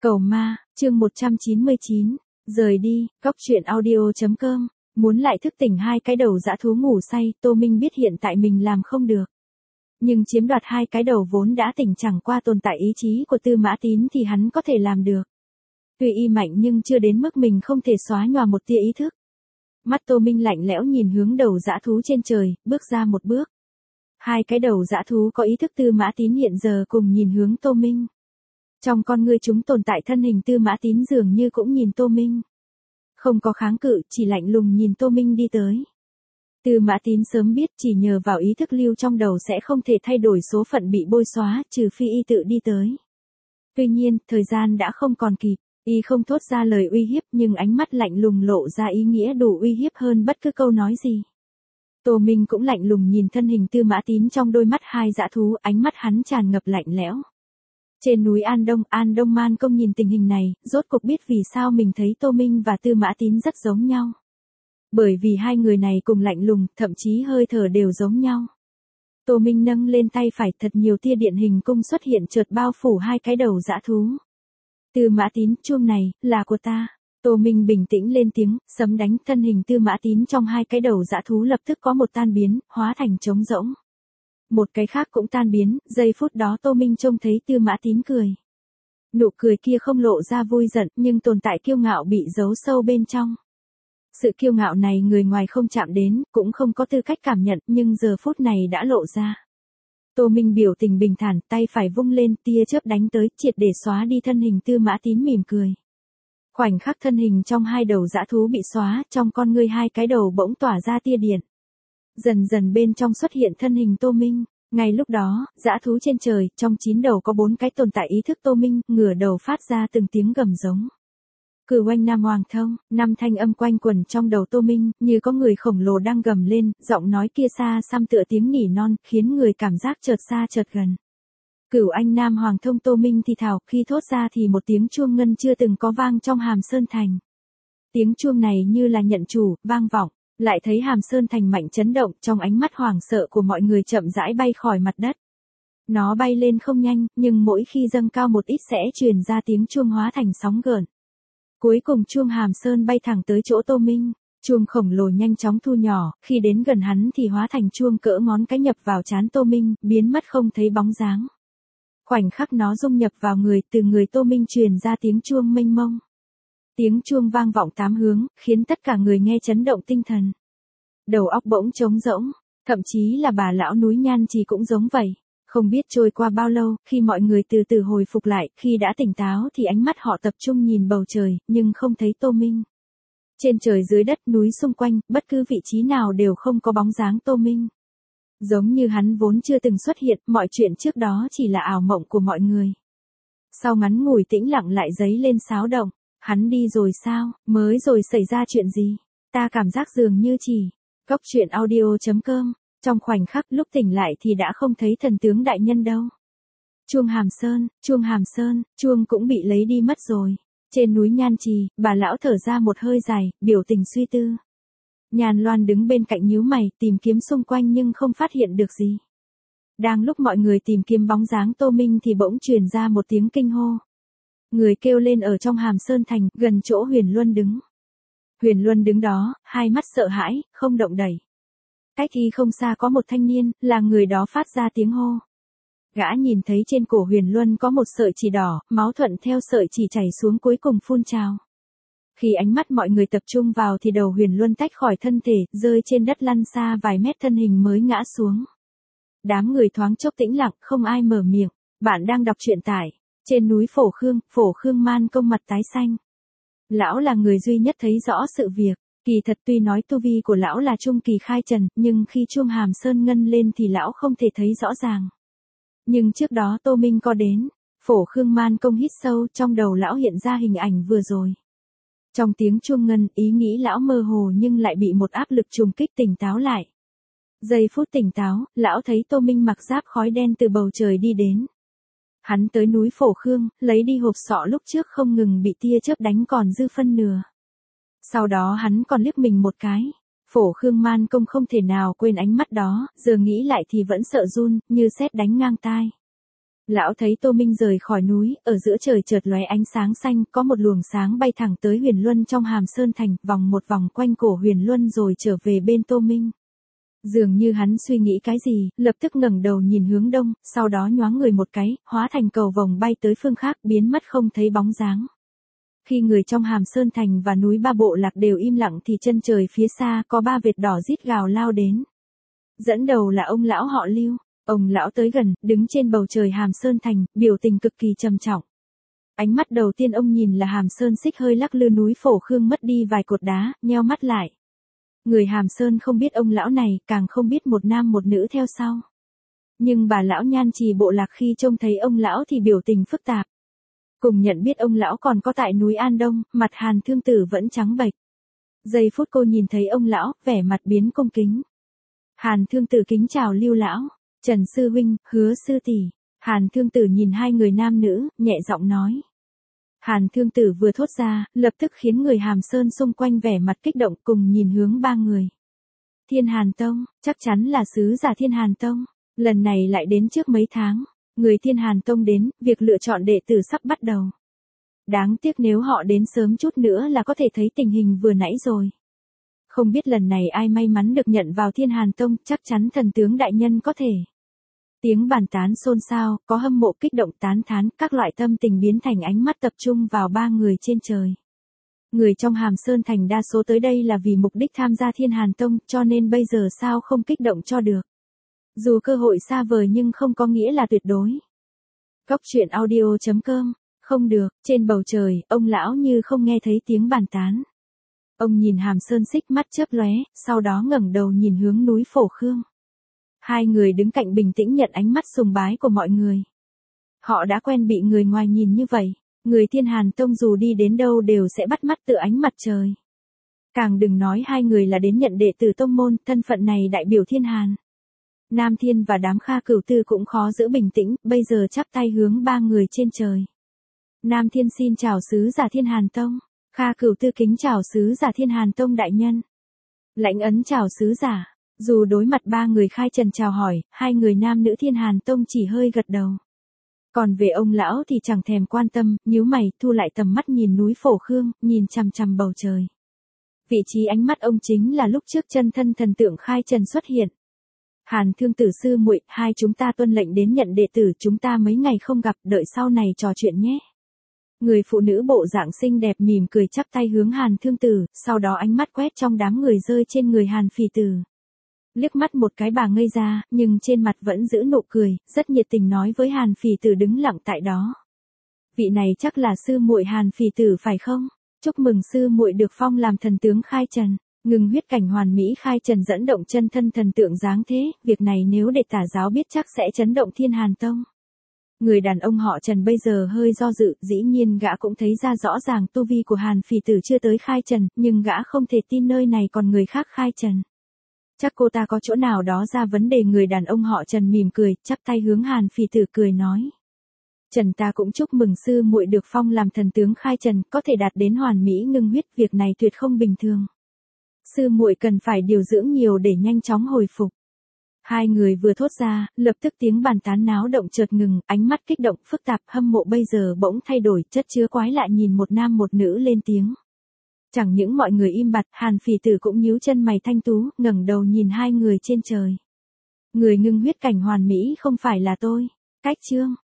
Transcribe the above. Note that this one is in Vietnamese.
Cầu ma, chương 199, rời đi, góc truyện audio.com, muốn lại thức tỉnh hai cái đầu dã thú ngủ say, Tô Minh biết hiện tại mình làm không được. Nhưng chiếm đoạt hai cái đầu vốn đã tỉnh chẳng qua tồn tại ý chí của Tư Mã Tín thì hắn có thể làm được. Tuy y mạnh nhưng chưa đến mức mình không thể xóa nhòa một tia ý thức. Mắt Tô Minh lạnh lẽo nhìn hướng đầu dã thú trên trời, bước ra một bước. Hai cái đầu dã thú có ý thức Tư Mã Tín hiện giờ cùng nhìn hướng Tô Minh. Trong con ngươi chúng tồn tại thân hình Tư Mã Tín dường như cũng nhìn Tô Minh. Không có kháng cự, chỉ lạnh lùng nhìn Tô Minh đi tới. Tư Mã Tín sớm biết chỉ nhờ vào ý thức lưu trong đầu sẽ không thể thay đổi số phận bị bôi xóa, trừ phi y tự đi tới. Tuy nhiên, thời gian đã không còn kịp, y không thốt ra lời uy hiếp nhưng ánh mắt lạnh lùng lộ ra ý nghĩa đủ uy hiếp hơn bất cứ câu nói gì. Tô Minh cũng lạnh lùng nhìn thân hình Tư Mã Tín trong đôi mắt hai dã thú, ánh mắt hắn tràn ngập lạnh lẽo. Trên núi An Đông Man Công nhìn tình hình này, rốt cuộc biết vì sao mình thấy Tô Minh và Tư Mã Tín rất giống nhau. Bởi vì hai người này cùng lạnh lùng, thậm chí hơi thở đều giống nhau. Tô Minh nâng lên tay phải, thật nhiều tia điện hình cung xuất hiện chợt bao phủ hai cái đầu dã thú. Tư Mã Tín, chuông này, là của ta. Tô Minh bình tĩnh lên tiếng, sấm đánh, thân hình Tư Mã Tín trong hai cái đầu dã thú lập tức có một tan biến, hóa thành trống rỗng. Một cái khác cũng tan biến, giây phút đó Tô Minh trông thấy Tư Mã Tín cười. Nụ cười kia không lộ ra vui giận, nhưng tồn tại kiêu ngạo bị giấu sâu bên trong. Sự kiêu ngạo này người ngoài không chạm đến, cũng không có tư cách cảm nhận, nhưng giờ phút này đã lộ ra. Tô Minh biểu tình bình thản, tay phải vung lên, tia chớp đánh tới, triệt để xóa đi thân hình Tư Mã Tín mỉm cười. Khoảnh khắc thân hình trong hai đầu dã thú bị xóa, trong con ngươi hai cái đầu bỗng tỏa ra tia điện. Dần dần bên trong xuất hiện thân hình Tô Minh. Ngay lúc đó, dã thú trên trời, trong 9 đầu có 4 cái tồn tại ý thức Tô Minh, ngửa đầu phát ra từng tiếng gầm giống. Cửu Oanh Nam Hoàng Thông, 5 thanh âm quanh quẩn trong đầu Tô Minh, như có người khổng lồ đang gầm lên, giọng nói kia xa xăm tựa tiếng nỉ non, khiến người cảm giác chợt xa chợt gần. Cửu Anh Nam Hoàng Thông, Tô Minh thì thào, khi thốt ra thì một tiếng chuông ngân chưa từng có vang trong Hàm Sơn Thành. Tiếng chuông này như là nhận chủ, vang vọng. Lại thấy Hàm Sơn Thành mạnh chấn động, trong ánh mắt hoảng sợ của mọi người chậm rãi bay khỏi mặt đất. Nó bay lên không nhanh, nhưng mỗi khi dâng cao một ít sẽ truyền ra tiếng chuông hóa thành sóng gợn. Cuối cùng chuông Hàm Sơn bay thẳng tới chỗ Tô Minh. Chuông khổng lồ nhanh chóng thu nhỏ, khi đến gần hắn thì hóa thành chuông cỡ ngón cái nhập vào trán Tô Minh, biến mất không thấy bóng dáng. Khoảnh khắc nó dung nhập vào người, từ người Tô Minh truyền ra tiếng chuông mênh mông. Tiếng chuông vang vọng 8 hướng, khiến tất cả người nghe chấn động tinh thần. Đầu óc bỗng trống rỗng, thậm chí là bà lão núi Nhan Trì cũng giống vậy. Không biết trôi qua bao lâu, khi mọi người từ từ hồi phục lại, khi đã tỉnh táo thì ánh mắt họ tập trung nhìn bầu trời, nhưng không thấy Tô Minh. Trên trời dưới đất núi xung quanh, bất cứ vị trí nào đều không có bóng dáng Tô Minh. Giống như hắn vốn chưa từng xuất hiện, mọi chuyện trước đó chỉ là ảo mộng của mọi người. Sau ngắn ngủi tĩnh lặng lại dấy lên xáo động. Hắn đi rồi sao, mới rồi xảy ra chuyện gì? Ta cảm giác dường như chỉ. Góc truyện audio.com, trong khoảnh khắc lúc tỉnh lại thì đã không thấy thần tướng đại nhân đâu. Chuông Hàm Sơn, chuông cũng bị lấy đi mất rồi. Trên núi Nhan Trì, bà lão thở ra một hơi dài, biểu tình suy tư. Nhàn Loan đứng bên cạnh nhíu mày, tìm kiếm xung quanh nhưng không phát hiện được gì. Đang lúc mọi người tìm kiếm bóng dáng Tô Minh thì bỗng truyền ra một tiếng kinh hô. Người kêu lên ở trong Hàm Sơn Thành, gần chỗ Huyền Luân đứng. Huyền Luân đứng đó, hai mắt sợ hãi, không động đậy. Cách y không xa có một thanh niên, là người đó phát ra tiếng hô. Gã nhìn thấy trên cổ Huyền Luân có một sợi chỉ đỏ, máu thuận theo sợi chỉ chảy xuống cuối cùng phun trào. Khi ánh mắt mọi người tập trung vào thì đầu Huyền Luân tách khỏi thân thể, rơi trên đất lăn xa vài mét thân hình mới ngã xuống. Đám người thoáng chốc tĩnh lặng, không ai mở miệng. Bạn đang đọc truyện tại trên núi Phổ Khương Man Công mặt tái xanh. Lão là người duy nhất thấy rõ sự việc, kỳ thật tuy nói tu vi của lão là trung kỳ khai trần, nhưng khi chuông Hàm Sơn ngân lên thì lão không thể thấy rõ ràng. Nhưng trước đó Tô Minh có đến, Phổ Khương Man Công hít sâu, trong đầu lão hiện ra hình ảnh vừa rồi. Trong tiếng chuông ngân, ý nghĩ lão mơ hồ nhưng lại bị một áp lực trùng kích tỉnh táo lại. Giây phút tỉnh táo, lão thấy Tô Minh mặc giáp khói đen từ bầu trời đi đến. Hắn tới núi Phổ Khương, lấy đi hộp sọ lúc trước không ngừng bị tia chớp đánh còn dư phân nửa. Sau đó hắn còn liếc mình một cái. Phổ Khương Man Công không thể nào quên ánh mắt đó, giờ nghĩ lại thì vẫn sợ run, như sét đánh ngang tai. Lão thấy Tô Minh rời khỏi núi, ở giữa trời chợt lóe ánh sáng xanh, có một luồng sáng bay thẳng tới Huyền Luân trong Hàm Sơn Thành, vòng một vòng quanh cổ Huyền Luân rồi trở về bên Tô Minh. Dường như hắn suy nghĩ cái gì, lập tức ngẩng đầu nhìn hướng đông, sau đó nhoáng người một cái, hóa thành cầu vồng bay tới phương khác, biến mất không thấy bóng dáng. Khi người trong Hàm Sơn Thành và núi Ba Bộ Lạc đều im lặng thì chân trời phía xa có ba vệt đỏ rít gào lao đến. Dẫn đầu là ông lão họ Lưu. Ông lão tới gần, đứng trên bầu trời Hàm Sơn Thành, biểu tình cực kỳ trầm trọng. Ánh mắt đầu tiên ông nhìn là Hàm Sơn xích hơi lắc lư núi Phổ Khương mất đi vài cột đá, nheo mắt lại. Người Hàm Sơn không biết ông lão này, càng không biết một nam một nữ theo sau. Nhưng bà lão Nhan Trì Bộ Lạc khi trông thấy ông lão thì biểu tình phức tạp. Cùng nhận biết ông lão còn có tại núi An Đông, mặt Hàn Thương Tử vẫn trắng bệch. Giây phút cô nhìn thấy ông lão, vẻ mặt biến cung kính. Hàn Thương Tử kính chào Lưu lão. Trần sư huynh, Hứa sư tỷ. Hàn Thương Tử nhìn hai người nam nữ, nhẹ giọng nói. Hàn Thương Tử vừa thốt ra, lập tức khiến người Hàm Sơn xung quanh vẻ mặt kích động cùng nhìn hướng ba người. Thiên Hàn Tông, chắc chắn là sứ giả Thiên Hàn Tông. Lần này lại đến trước mấy tháng. Người Thiên Hàn Tông đến, việc lựa chọn đệ tử sắp bắt đầu. Đáng tiếc nếu họ đến sớm chút nữa là có thể thấy tình hình vừa nãy rồi. Không biết lần này ai may mắn được nhận vào Thiên Hàn Tông, chắc chắn thần tướng đại nhân có thể. Tiếng bàn tán xôn xao, có hâm mộ kích động tán thán, các loại tâm tình biến thành ánh mắt tập trung vào ba người trên trời. Người trong Hàm Sơn Thành đa số tới đây là vì mục đích tham gia Thiên Hàn Tông, cho nên bây giờ sao không kích động cho được. Dù cơ hội xa vời nhưng không có nghĩa là tuyệt đối. Góc truyện audio.com, không được, trên bầu trời, ông lão như không nghe thấy tiếng bàn tán. Ông nhìn Hàm Sơn xích mắt chớp lóe, sau đó ngẩng đầu nhìn hướng núi Phổ Khương. Hai người đứng cạnh bình tĩnh nhận ánh mắt sùng bái của mọi người. Họ đã quen bị người ngoài nhìn như vậy, người Thiên Hàn Tông dù đi đến đâu đều sẽ bắt mắt từ ánh mặt trời. Càng đừng nói hai người là đến nhận đệ tử tông môn, thân phận này đại biểu Thiên Hàn. Nam Thiên và đám Kha Cửu Tư cũng khó giữ bình tĩnh, bây giờ chắp tay hướng ba người trên trời. Nam Thiên xin chào sứ giả Thiên Hàn Tông. Kha Cửu Tư kính chào sứ giả Thiên Hàn Tông đại nhân. Lãnh Ấn chào sứ giả. Dù đối mặt ba người khai trần chào hỏi, hai người nam nữ Thiên Hàn Tông chỉ hơi gật đầu. Còn về ông lão thì chẳng thèm quan tâm, nhíu mày, thu lại tầm mắt nhìn núi Phổ Khương, nhìn chằm chằm bầu trời. Vị trí ánh mắt ông chính là lúc trước chân thân thần tượng khai trần xuất hiện. Hàn Thương Tử sư muội, hai chúng ta tuân lệnh đến nhận đệ tử, chúng ta mấy ngày không gặp, đợi sau này trò chuyện nhé. Người phụ nữ bộ dạng xinh đẹp mỉm cười chắp tay hướng Hàn Thương Tử, sau đó ánh mắt quét trong đám người rơi trên người Hàn Phỉ Tử. Liếc mắt một cái bà ngây ra, nhưng trên mặt vẫn giữ nụ cười, rất nhiệt tình nói với Hàn Phỉ Tử đứng lặng tại đó. Vị này chắc là sư muội Hàn Phỉ Tử phải không? Chúc mừng sư muội được phong làm thần tướng khai trần. Ngừng huyết cảnh hoàn mỹ khai trần dẫn động chân thân thần tượng dáng thế, việc này nếu để tả giáo biết chắc sẽ chấn động Thiên Hàn Tông. Người đàn ông họ Trần bây giờ hơi do dự, dĩ nhiên gã cũng thấy ra rõ ràng tu vi của Hàn Phỉ Tử chưa tới khai trần, nhưng gã không thể tin nơi này còn người khác khai trần. Chắc cô ta có chỗ nào đó ra vấn đề. Người đàn ông họ Trần mỉm cười, chắp tay hướng Hàn Phỉ Tử cười nói. Trần ta cũng chúc mừng sư muội được phong làm thần tướng khai trần, có thể đạt đến hoàn mỹ ngưng huyết, việc này tuyệt không bình thường. Sư muội cần phải điều dưỡng nhiều để nhanh chóng hồi phục. Hai người vừa thốt ra, lập tức tiếng bàn tán náo động chợt ngừng, ánh mắt kích động phức tạp hâm mộ bây giờ bỗng thay đổi, chất chứa quái lạ nhìn một nam một nữ lên tiếng. Chẳng những mọi người im bặt, Hàn Phỉ Tử cũng nhíu chân mày thanh tú, ngẩng đầu nhìn hai người trên trời. Người ngưng huyết cảnh hoàn mỹ không phải là tôi. Cách chương